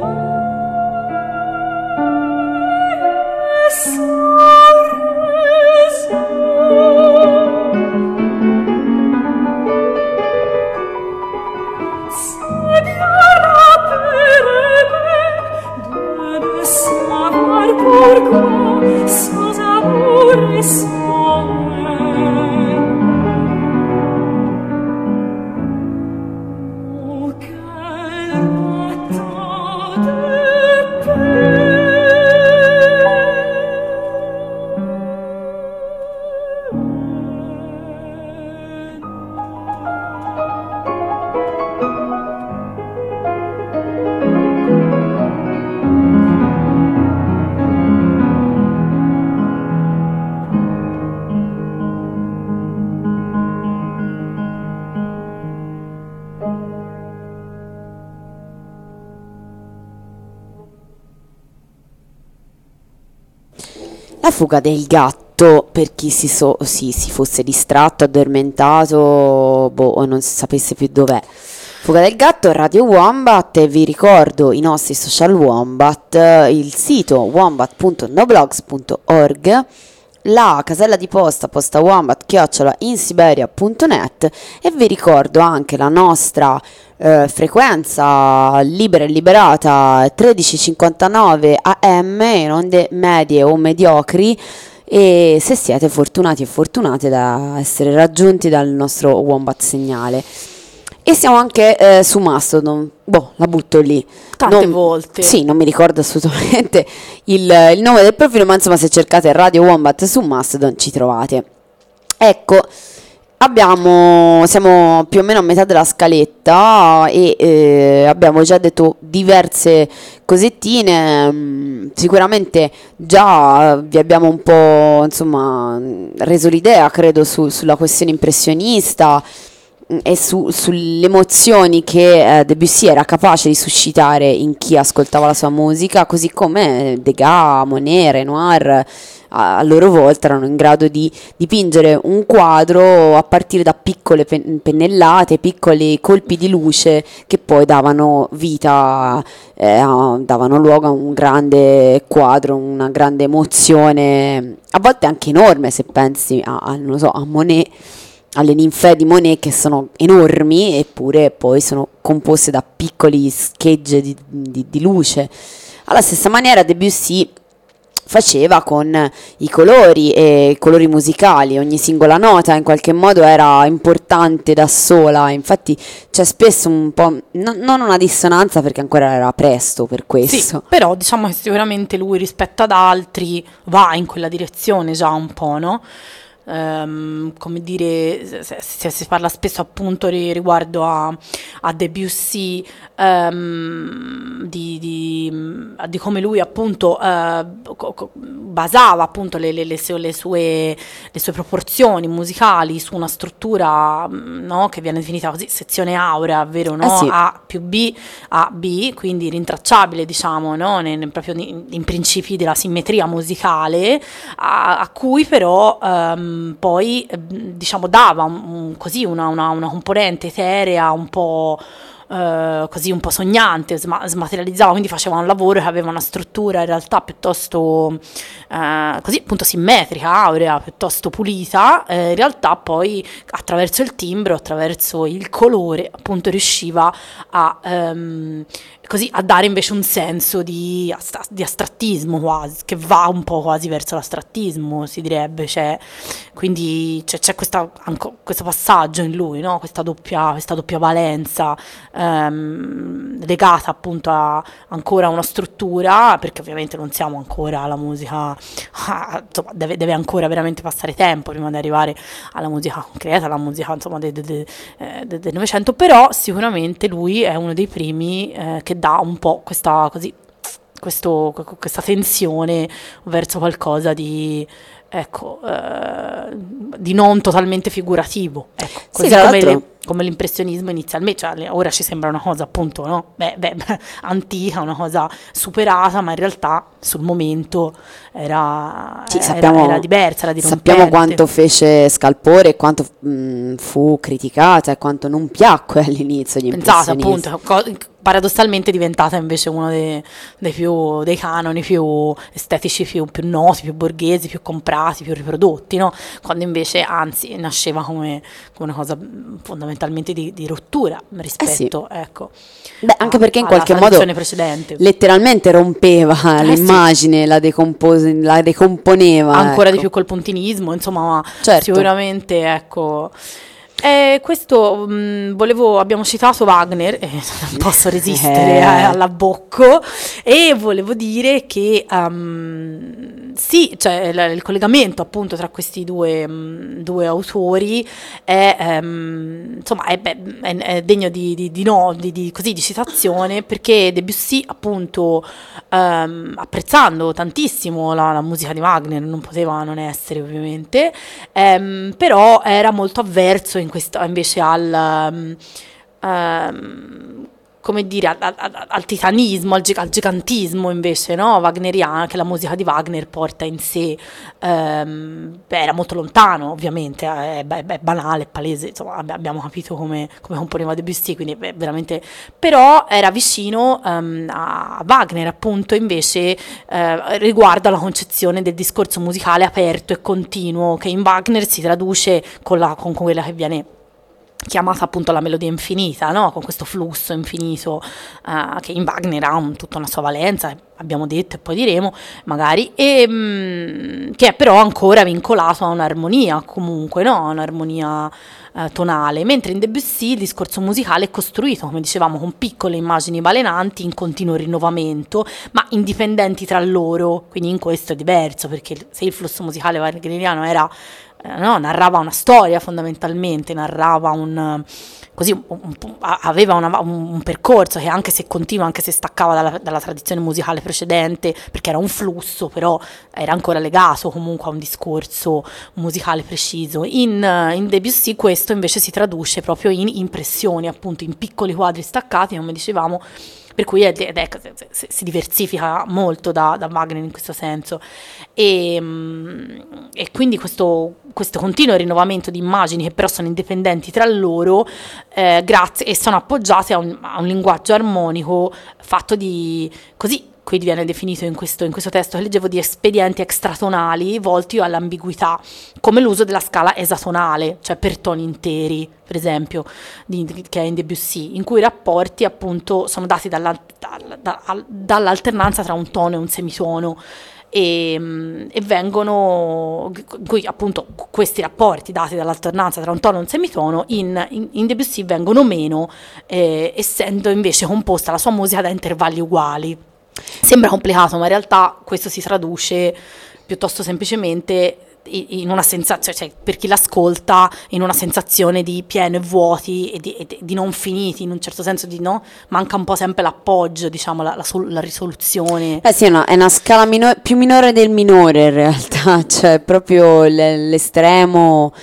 S3: donner sans raison. C'est bien la peine de savoir pourquoi, sans amour et sans haine, mon cœur attend de
S1: La fuga del gatto Gatto, per chi si fosse distratto, addormentato, o non si sapesse più dov'è. Fuga del Gatto, Radio Wombat, e vi ricordo i nostri social Wombat, il sito wombat.noblogs.org, la casella di posta wombat@insiberia.net, e vi ricordo anche la nostra frequenza libera e liberata 13:59 AM in onde medie o mediocri, e se siete fortunati e fortunate da essere raggiunti dal nostro Wombat segnale. E siamo anche su Mastodon, la butto lì.
S2: Tante volte.
S1: Sì, non mi ricordo assolutamente il nome del profilo, ma insomma se cercate Radio Wombat su Mastodon ci trovate. Ecco, siamo più o meno a metà della scaletta e abbiamo già detto diverse cosettine. Sicuramente già vi abbiamo un po', insomma, reso l'idea, credo, sulla questione impressionista e sulle emozioni che Debussy era capace di suscitare in chi ascoltava la sua musica, così come Degas, Monet, Renoir a loro volta erano in grado di dipingere un quadro a partire da piccole pennellate, piccoli colpi di luce che poi davano vita, davano luogo a un grande quadro, una grande emozione, a volte anche enorme, se pensi non so, a Monet, alle ninfee di Monet, che sono enormi eppure poi sono composte da piccoli schegge di luce. Alla stessa maniera Debussy faceva con i colori e i colori musicali. Ogni singola nota in qualche modo era importante da sola, infatti c'è spesso un po', non una dissonanza, perché ancora era presto per questo.
S2: Sì, però diciamo che sicuramente lui rispetto ad altri va in quella direzione già un po', no? Come dire, si parla spesso appunto riguardo a Debussy, di come lui appunto basava appunto le sue proporzioni musicali su una struttura, no, che viene definita così, sezione aurea, ovvero, no?
S1: Sì.
S2: A più B a B, quindi rintracciabile, diciamo, no? Proprio in principi della simmetria musicale, a cui però poi diciamo dava così una componente eterea un po' così, un po' sognante, smaterializzava, quindi faceva un lavoro che aveva una struttura in realtà piuttosto così appunto simmetrica, aurea, piuttosto pulita. In realtà poi attraverso il timbro, attraverso il colore, appunto riusciva così a dare invece un senso di astrattismo, quasi, che va un po' quasi verso l'astrattismo, si direbbe. Quindi c'è questo passaggio in lui, no? Questa doppia valenza, legata appunto ancora a una struttura, perché ovviamente non siamo ancora alla musica, insomma, deve ancora veramente passare tempo prima di arrivare alla musica concreta, alla musica, insomma, del Novecento, però sicuramente lui è uno dei primi che dà un po' questa tensione verso qualcosa di, ecco, di non totalmente figurativo, ecco, così
S1: sì,
S2: come l'impressionismo inizialmente, cioè ora ci sembra una cosa appunto, no? Antica, una cosa superata, ma in realtà sul momento era diversa, era dirompente.
S1: Sappiamo quanto fece scalpore e quanto fu criticata e quanto non piacque all'inizio gli impressionisti.
S2: Appunto, paradossalmente è diventata invece uno dei canoni più estetici, più noti, più borghesi, più comprati, più riprodotti, no? Quando invece anzi nasceva come una cosa fondamentalmente di rottura rispetto, ecco,
S1: anche perché in qualche modo
S2: precedente.
S1: letteralmente rompeva l'immagine, sì. la decomponeva
S2: ancora,
S1: ecco.
S2: di più col puntinismo, insomma, ma
S1: certo.
S2: Sicuramente, ecco. Questo abbiamo citato Wagner, non posso resistere all'abbocco, e volevo dire che sì, cioè il collegamento appunto tra questi due autori è insomma è degno di citazione, perché Debussy appunto, apprezzando tantissimo la musica di Wagner, non poteva non essere ovviamente, però era molto avverso in questo invece come dire, al titanismo, al gigantismo invece, no? Wagneriana, che la musica di Wagner porta in sé. Era molto lontano, ovviamente, è banale, è palese, insomma, abbiamo capito come componeva Debussy, quindi veramente, però era vicino a Wagner, appunto, invece riguardo alla concezione del discorso musicale aperto e continuo, che in Wagner si traduce con quella che viene chiamata appunto la melodia infinita, no? Con questo flusso infinito che in Wagner ha tutta una sua valenza, abbiamo detto e poi diremo magari, e che è però ancora vincolato a un'armonia comunque, no? Un'armonia tonale, mentre in Debussy il discorso musicale è costruito, come dicevamo, con piccole immagini balenanti in continuo rinnovamento, ma indipendenti tra loro, quindi in questo è diverso, perché se il flusso musicale wagneriano era narrava una storia fondamentalmente, narrava aveva un percorso che anche se continua, anche se staccava dalla tradizione musicale precedente, perché era un flusso, però era ancora legato comunque a un discorso musicale preciso. In Debussy questo invece si traduce proprio in impressioni, appunto in piccoli quadri staccati, come dicevamo, per cui si diversifica molto da Wagner in questo senso, e quindi questo continuo rinnovamento di immagini che però sono indipendenti tra loro, grazie, e sono appoggiate a un linguaggio armonico fatto di, così qui viene definito in questo testo che leggevo, di espedienti extratonali volti all'ambiguità, come l'uso della scala esatonale, cioè per toni interi, per esempio, che è in Debussy, in cui i rapporti appunto sono dati dall'alternanza tra un tono e un semitono, e vengono, in cui appunto questi rapporti dati dall'alternanza tra un tono e un semitono in Debussy vengono meno, essendo invece composta la sua musica da intervalli uguali. Sembra complicato, ma in realtà questo si traduce piuttosto semplicemente in una sensazione, cioè per chi l'ascolta, in una sensazione di pieno e vuoti e di non finiti, in un certo senso, manca un po' sempre l'appoggio, diciamo, la risoluzione.
S1: Sì, è una scala più minore del minore in realtà, cioè proprio l'estrema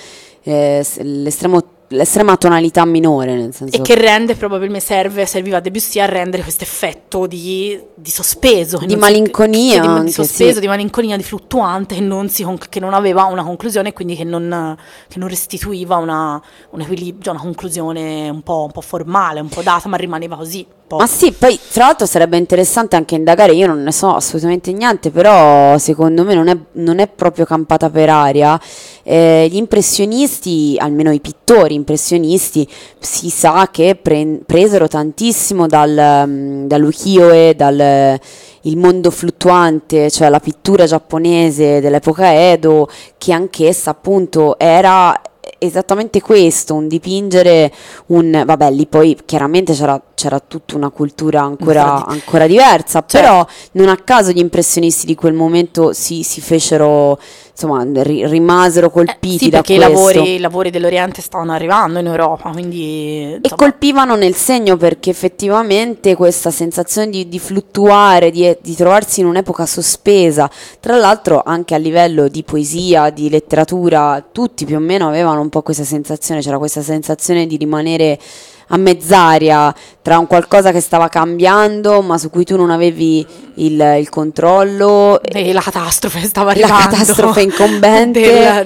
S1: tonalità minore, nel senso,
S2: e che rende probabilmente serviva a Debussy a rendere questo effetto di sospeso,
S1: di malinconia,
S2: di sospeso, di malinconia, di fluttuante, che non aveva una conclusione, quindi che non restituiva un equilibrio, una conclusione un po' formale, un po' data, ma rimaneva così.
S1: Ma sì, poi tra l'altro sarebbe interessante anche indagare, io non ne so assolutamente niente, però secondo me non è proprio campata per aria. Gli impressionisti, almeno i pittori impressionisti, si sa che presero tantissimo dall'ukiyo-e, il mondo fluttuante, cioè la pittura giapponese dell'epoca Edo, che anch'essa appunto era esattamente questo, un dipingere vabbè, lì poi chiaramente c'era tutta una cultura ancora diversa, certo. Però non a caso gli impressionisti di quel momento si fecero, insomma, rimasero colpiti
S2: sì,
S1: da
S2: perché
S1: questo.
S2: I lavori dell'Oriente stavano arrivando in Europa, quindi, insomma.
S1: E colpivano nel segno, perché effettivamente questa sensazione di fluttuare, di trovarsi in un'epoca sospesa, tra l'altro anche a livello di poesia, di letteratura, tutti più o meno avevano un po' questa sensazione, c'era questa sensazione di rimanere a mezz'aria tra un qualcosa che stava cambiando ma su cui tu non avevi il controllo,
S2: e la catastrofe stava arrivando,
S1: la catastrofe incombente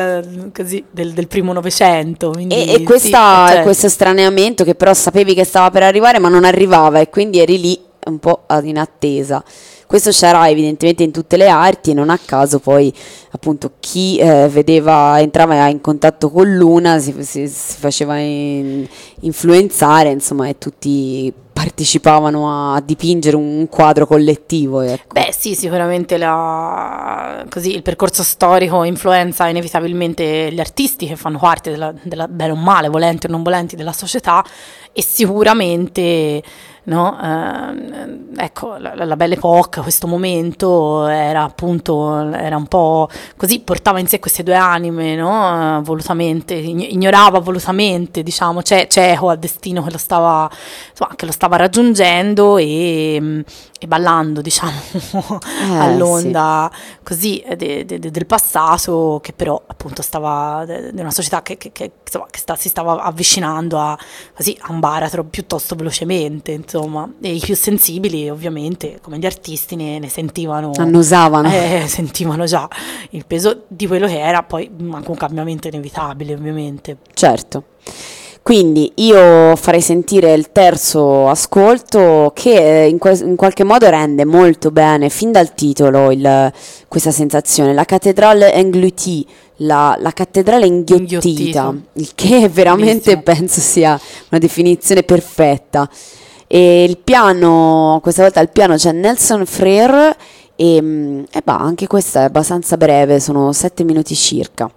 S2: del primo Novecento,
S1: e questo straniamento che però sapevi che stava per arrivare ma non arrivava, e quindi eri lì un po' in attesa. Questo c'era evidentemente in tutte le arti, e non a caso poi appunto chi entrava in contatto con l'una si faceva influenzare, insomma, e tutti partecipavano a dipingere un quadro collettivo, ecco.
S2: Beh sì, sicuramente il percorso storico influenza inevitabilmente gli artisti che fanno parte della bene o male, volenti o non volenti, della società, e sicuramente ecco, la Belle Époque, questo momento era un po' così, portava in sé queste due anime, ignorava volutamente, diciamo, cieco al destino che lo stava stava raggiungendo e ballando, diciamo, all'onda così del passato, che però appunto stava di una società insomma, si stava avvicinando a un baratro piuttosto velocemente, insomma, e i più sensibili ovviamente, come gli artisti, ne sentivano,
S1: Annusavano.
S2: sentivano già il peso di quello che era, poi anche un cambiamento inevitabile, ovviamente.
S1: Certo. Quindi io farei sentire il terzo ascolto che in qualche modo rende molto bene, fin dal titolo, questa sensazione. La cattedrale engloutie, la cattedrale inghiottita, il che veramente
S2: Bellissimo.
S1: penso sia una definizione perfetta. E il piano, questa volta al piano c'è Nelson Frere e anche questa è abbastanza breve, sono 7 minuti circa.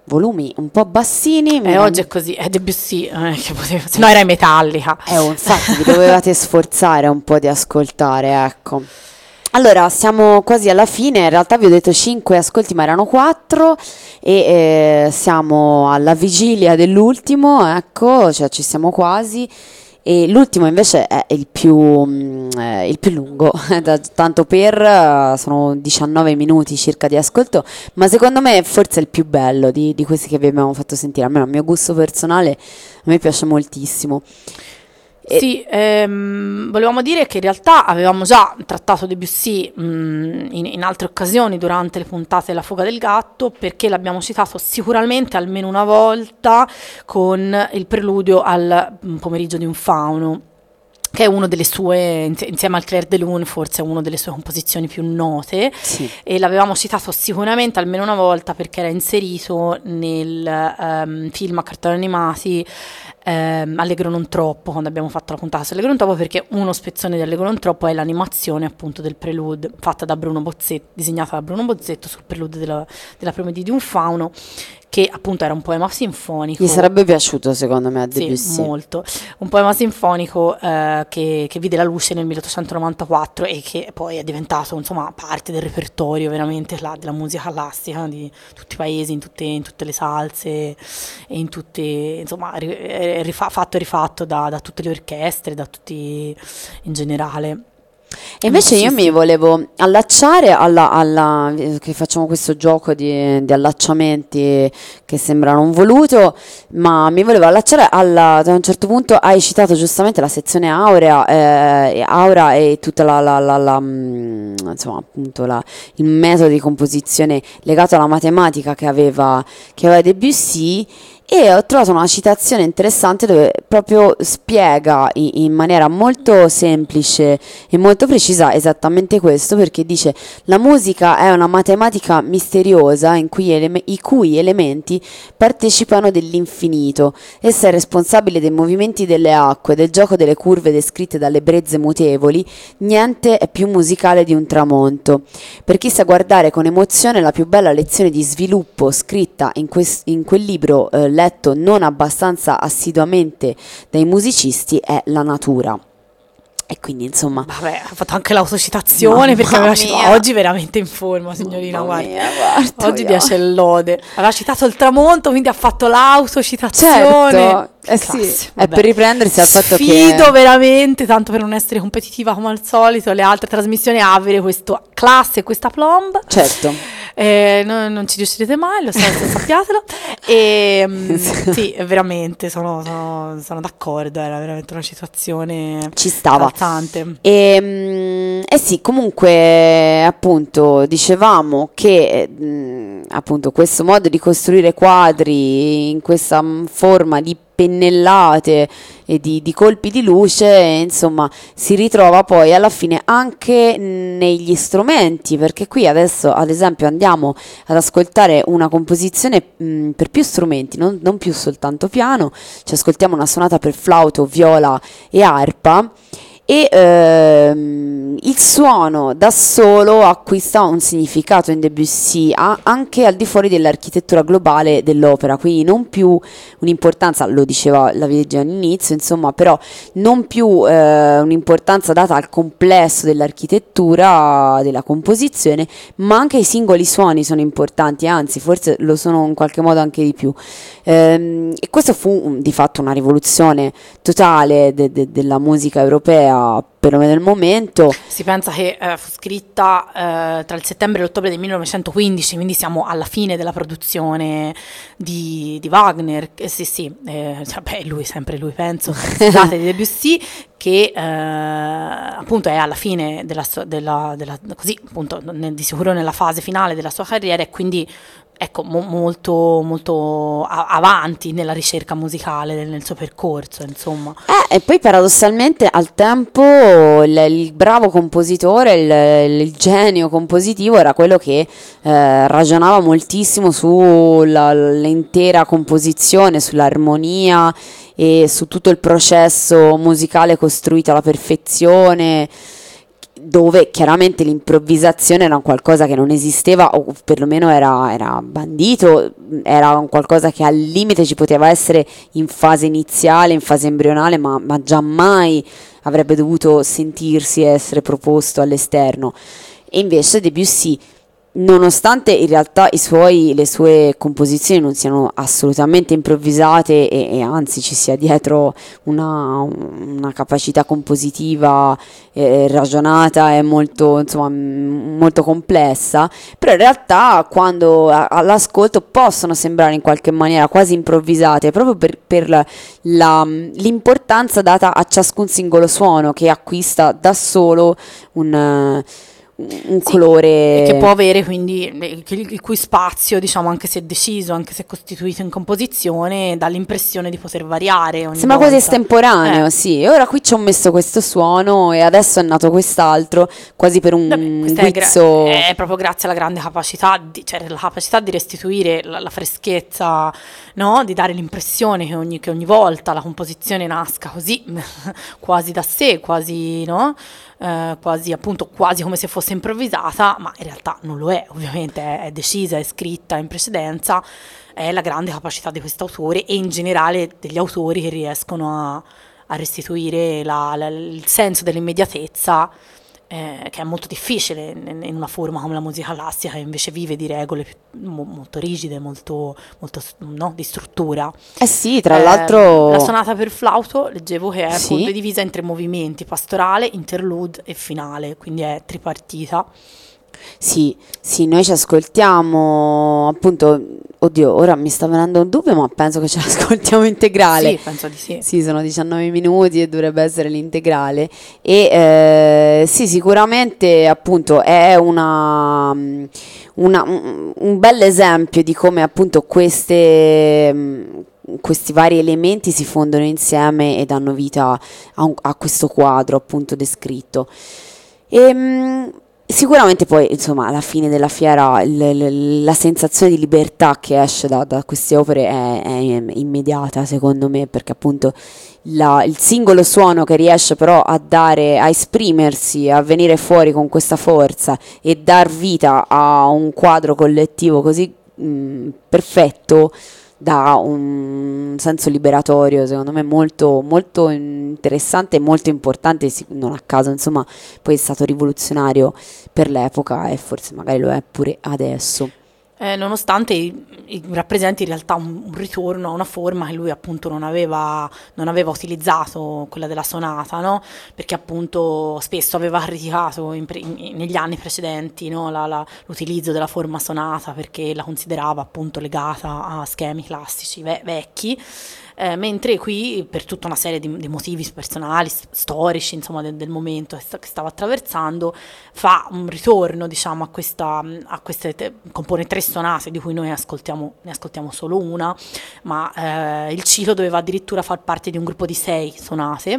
S1: volumi un po' bassini.
S2: E oggi è così, è Debussy, che se no era in Metallica.
S1: Infatti vi dovevate sforzare un po' di ascoltare, ecco. Allora, siamo quasi alla fine, in realtà vi ho detto 5 ascolti ma erano 4 e siamo alla vigilia dell'ultimo, ecco, cioè ci siamo quasi. E l'ultimo invece è il più lungo, tanto sono 19 minuti circa di ascolto, ma secondo me forse è il più bello di questi che vi abbiamo fatto sentire, almeno a mio gusto personale, a me piace moltissimo.
S2: Sì, volevamo dire che in realtà avevamo già trattato Debussy in altre occasioni durante le puntate della Fuga del Gatto, perché l'abbiamo citato sicuramente almeno una volta con il preludio al pomeriggio di un fauno, che è uno delle sue, insieme al Clair de Lune, forse una delle sue composizioni più note.
S1: Sì.
S2: E l'avevamo citato sicuramente almeno una volta perché era inserito nel film a cartoni animati Allegro non troppo, quando abbiamo fatto la puntata su Allegro non troppo, perché uno spezzone di Allegro non troppo è l'animazione appunto del prelude fatta da Bruno Bozzetto, disegnata da Bruno Bozzetto sul prelude della Promedia di un fauno, che appunto era un poema sinfonico.
S1: Gli sarebbe piaciuto secondo me a
S2: Sì,
S1: Debussy.
S2: molto. Un poema sinfonico che vide la luce nel 1894 e che poi è diventato insomma parte del repertorio veramente della musica classica di tutti i paesi, in tutte le salse e in tutte, insomma, fatto e rifatto da tutte le orchestre, da tutti in generale.
S1: E invece io mi volevo allacciare che facciamo questo gioco di allacciamenti che sembrano un voluto, ma mi volevo allacciare da un certo punto hai citato giustamente la sezione aurea e tutta insomma appunto il metodo di composizione legato alla matematica che aveva Debussy. E ho trovato una citazione interessante dove proprio spiega in maniera molto semplice e molto precisa esattamente questo, perché dice: la musica è una matematica misteriosa i cui elementi partecipano dell'infinito. Essa è responsabile dei movimenti delle acque, del gioco delle curve descritte dalle brezze mutevoli. Niente è più musicale di un tramonto. Per chi sa guardare con emozione la più bella lezione di sviluppo scritta in quel libro letto non abbastanza assiduamente dai musicisti è la natura. E quindi insomma
S2: vabbè, ha fatto anche l'autocitazione, perché aveva citato, oggi veramente in forma, signorina, guarda, oggi piace il lode, aveva citato il tramonto, quindi ha fatto l'autocitazione.
S1: Certo, sì, è per riprendersi al fatto che
S2: sfido veramente, tanto per non essere competitiva come al solito, le altre trasmissioni a avere questa classe e questa plomb.
S1: Certo.
S2: Non ci riuscirete mai, lo sappiatelo. Sì, veramente sono d'accordo, era veramente una situazione
S1: ci stava
S2: calzante.
S1: Sì, comunque appunto dicevamo che appunto questo modo di costruire quadri in questa forma di pennellate e di colpi di luce, insomma, si ritrova poi alla fine anche negli strumenti, perché qui adesso ad esempio andiamo ad ascoltare una composizione per più strumenti, non più soltanto piano, ci ascoltiamo una sonata per flauto, viola e arpa. E il suono da solo acquista un significato in Debussy anche al di fuori dell'architettura globale dell'opera, quindi non più un'importanza, lo diceva la Vergine all'inizio, insomma, però non più un'importanza data al complesso dell'architettura, della composizione, ma anche i singoli suoni sono importanti, anzi forse lo sono in qualche modo anche di più. E questo fu di fatto una rivoluzione totale della musica europea, perlomeno nel momento.
S2: Si pensa che fu scritta tra il settembre e l'ottobre del 1915, quindi siamo alla fine della produzione di Wagner. Lui, sempre lui, penso, scusate, di Debussy, che appunto è alla fine così appunto di sicuro nella fase finale della sua carriera, e quindi ecco molto molto avanti nella ricerca musicale nel suo percorso, insomma.
S1: E poi paradossalmente al tempo il bravo compositore, il genio compositivo era quello che ragionava moltissimo sull'intera composizione, sull'armonia e su tutto il processo musicale costruito alla perfezione, dove chiaramente l'improvvisazione era un qualcosa che non esisteva, o perlomeno era bandito, era un qualcosa che al limite ci poteva essere in fase iniziale, in fase embrionale, ma giammai avrebbe dovuto sentirsi essere proposto all'esterno. E invece Debussy, nonostante in realtà le sue composizioni non siano assolutamente improvvisate e anzi ci sia dietro una capacità compositiva ragionata e molto, insomma, molto complessa, però in realtà quando all'ascolto possono sembrare in qualche maniera quasi improvvisate, proprio per l'importanza data a ciascun singolo suono che acquista da solo un
S2: Sì,
S1: colore.
S2: e che può avere quindi il cui spazio, diciamo, anche se deciso, anche se costituito in composizione, dà l'impressione di poter variare ogni
S1: Sembra quasi
S2: volta.
S1: estemporaneo, sì. E ora qui ci ho messo questo suono e adesso è nato quest'alro, quasi per un
S2: Vabbè, questa
S1: guizzo.
S2: è proprio grazie alla grande capacità cioè la capacità di restituire la freschezza, no? Di dare l'impressione che ogni volta la composizione nasca così, quasi da sé, quasi, no? Quasi appunto quasi come se fosse improvvisata, ma in realtà non lo è, ovviamente è decisa, è scritta in precedenza, è la grande capacità di quest'autore e in generale degli autori che riescono a restituire il senso dell'immediatezza, che è molto difficile in una forma come la musica classica, che invece vive di regole molto rigide, molto, molto no, di struttura.
S1: Sì, tra l'altro.
S2: La sonata per flauto, leggevo che è
S1: Sì.
S2: appunto divisa in 3 movimenti: pastorale, interlude e finale, quindi è tripartita.
S1: Sì, sì, noi ci ascoltiamo, appunto, oddio, ora mi sta venendo un dubbio, ma penso che ce l'ascoltiamo integrale.
S2: Sì, penso di sì.
S1: Sì, sono 19 minuti e dovrebbe essere l'integrale. E sì, sicuramente appunto è un bel esempio di come appunto questi vari elementi si fondono insieme e danno vita a questo quadro appunto descritto. Sicuramente poi, insomma, alla fine della fiera la sensazione di libertà che esce da queste opere è immediata, secondo me, perché appunto il singolo suono che riesce però a esprimersi, a venire fuori con questa forza e dar vita a un quadro collettivo così perfetto, dà un senso liberatorio, secondo me, molto, molto interessante e molto importante, non a caso, insomma, poi è stato rivoluzionario per l'epoca e forse magari lo è pure adesso.
S2: Nonostante rappresenti in realtà un ritorno a una forma che lui appunto non aveva utilizzato, quella della sonata, no? Perché appunto spesso aveva criticato negli anni precedenti, no? L'utilizzo della forma sonata, perché la considerava appunto legata a schemi classici vecchi. Mentre qui, per tutta una serie di motivi personali, storici, insomma, del momento che stava attraversando, fa un ritorno, diciamo, a queste compone 3 sonate, di cui noi ne ascoltiamo solo una, ma il ciclo doveva addirittura far parte di un gruppo di 6 sonate,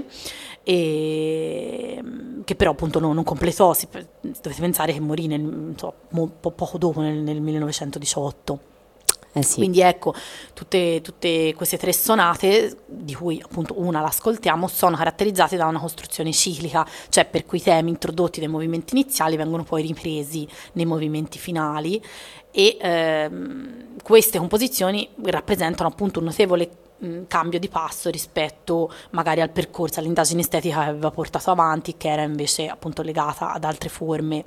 S2: e che però appunto non completò. Dovete pensare che morì poco dopo, nel 1918.
S1: Sì.
S2: Quindi ecco, tutte queste 3 sonate, di cui appunto una l'ascoltiamo, sono caratterizzate da una costruzione ciclica, cioè per cui i temi introdotti nei movimenti iniziali vengono poi ripresi nei movimenti finali, e queste composizioni rappresentano appunto un notevole cambio di passo rispetto magari al percorso, all'indagine estetica che aveva portato avanti, che era invece appunto legata ad altre forme,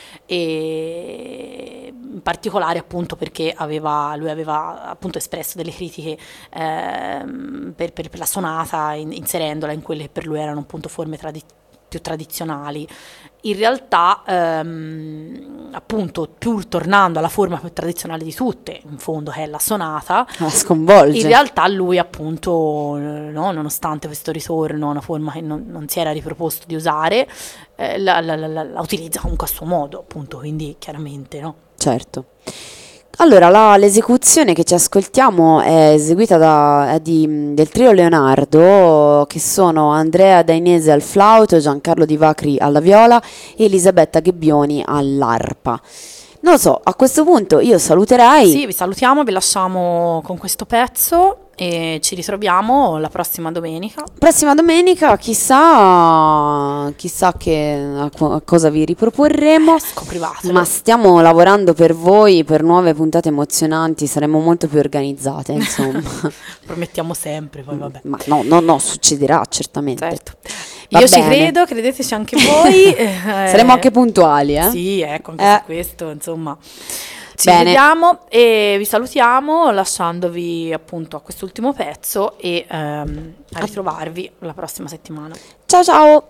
S2: e in particolare appunto perché lui aveva appunto espresso delle critiche per la sonata, inserendola in quelle che per lui erano appunto forme più tradizionali. In realtà appunto, pur tornando alla forma più tradizionale di tutte, in fondo, che è la sonata,
S1: La sconvolge.
S2: in realtà lui appunto, no, nonostante questo ritorno a una forma che non si era riproposto di usare, la utilizza comunque a suo modo, appunto, quindi chiaramente, no?
S1: Certo. Allora, l'esecuzione che ci ascoltiamo è eseguita del trio Leonardo, che sono Andrea Dainese al flauto, Giancarlo Di Vacri alla viola e Elisabetta Ghebbioni all'arpa. Non lo so, a questo punto io saluterei.
S2: Sì, vi salutiamo, vi lasciamo con questo pezzo e ci ritroviamo la prossima domenica.
S1: Prossima domenica, chissà a cosa vi riproporremo.
S2: Scoprivatelo.
S1: Ma stiamo lavorando per voi, per nuove puntate emozionanti, saremo molto più organizzate, insomma.
S2: Promettiamo sempre, poi vabbè.
S1: Ma no, succederà certamente.
S2: Certo.
S1: Va
S2: Io ci
S1: bene.
S2: credo, credeteci anche voi.
S1: Saremo anche puntuali, eh?
S2: Sì, ecco, anche su questo, insomma. Ci
S1: Bene.
S2: vediamo e vi salutiamo lasciandovi appunto a quest'ultimo pezzo e a ritrovarvi la prossima settimana.
S1: Ciao ciao!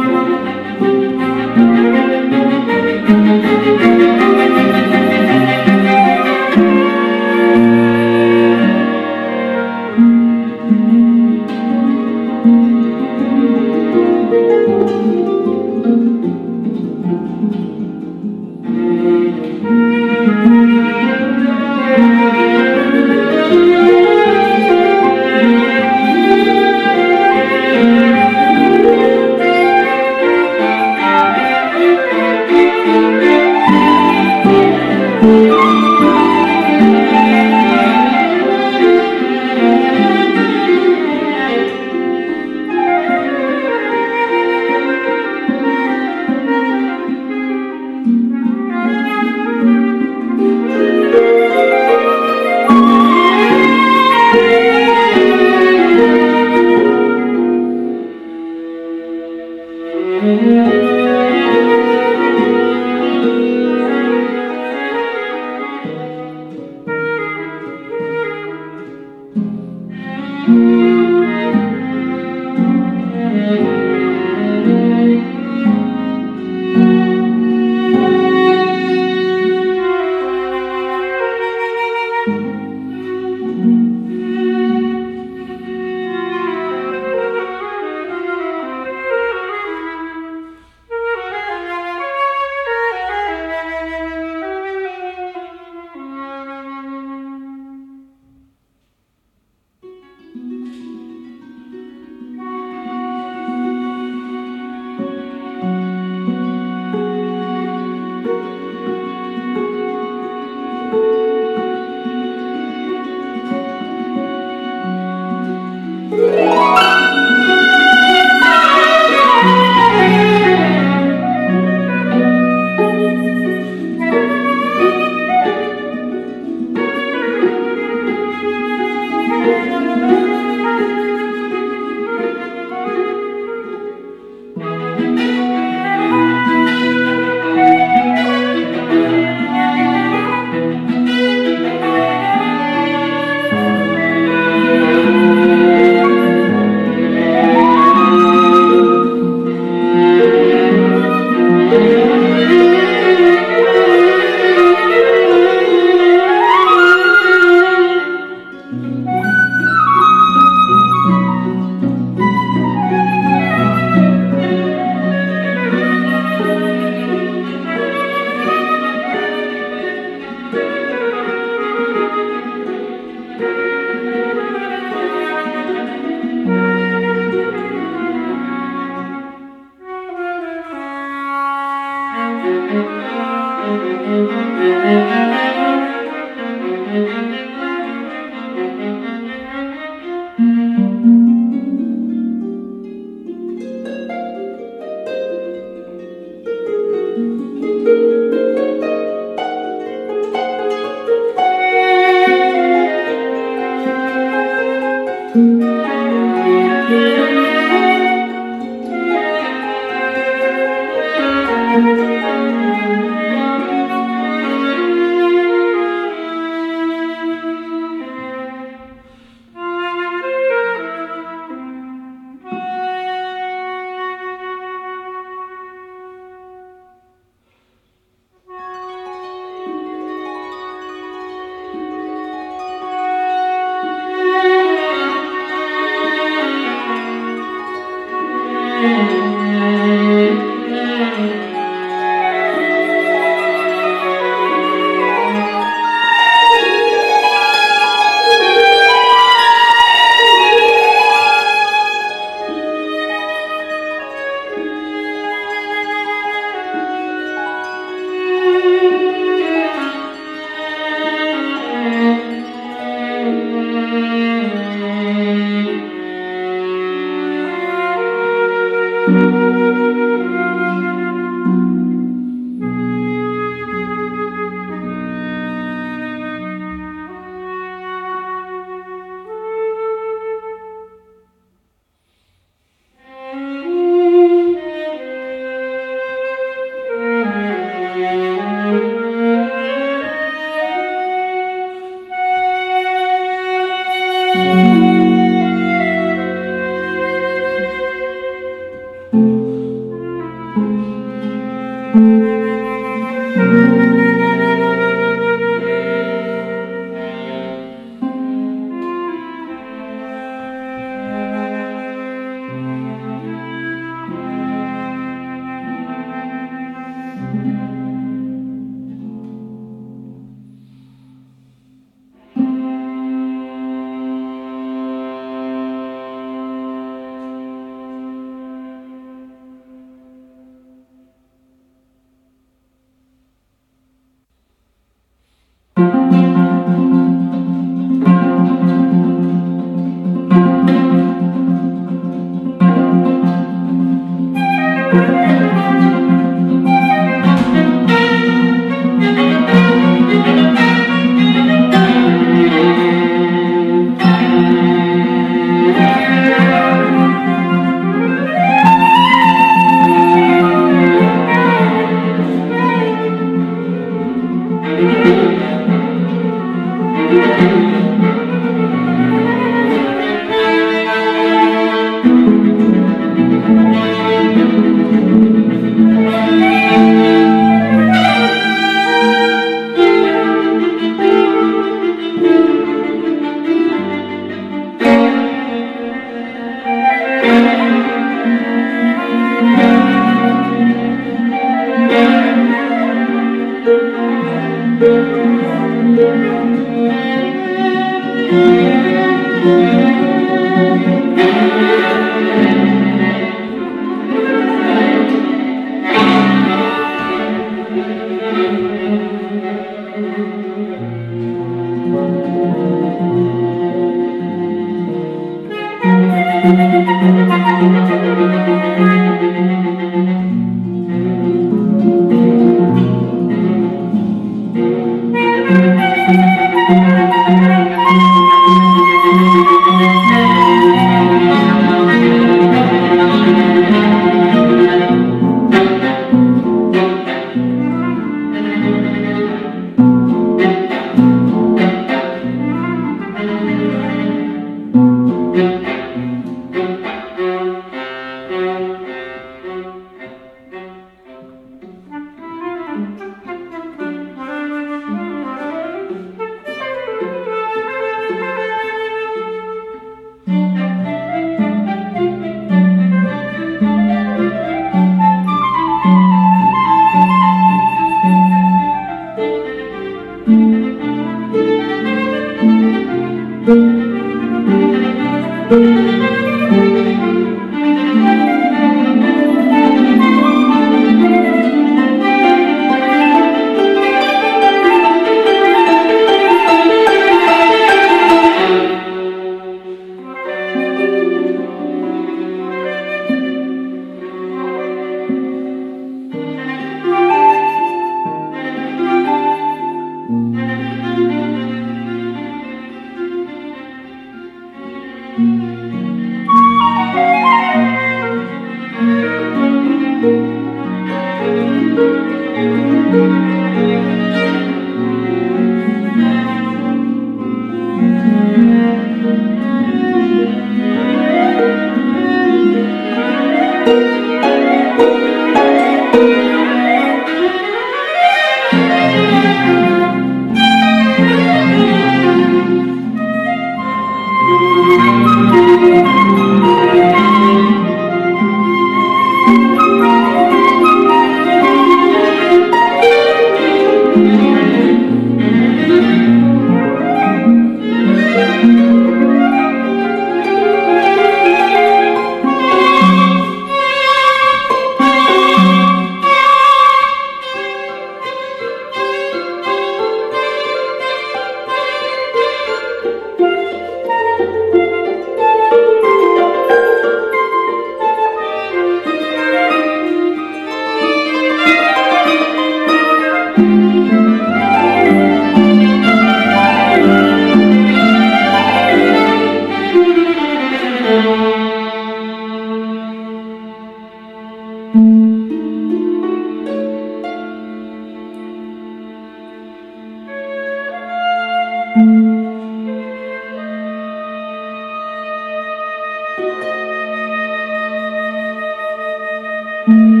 S3: Thank you.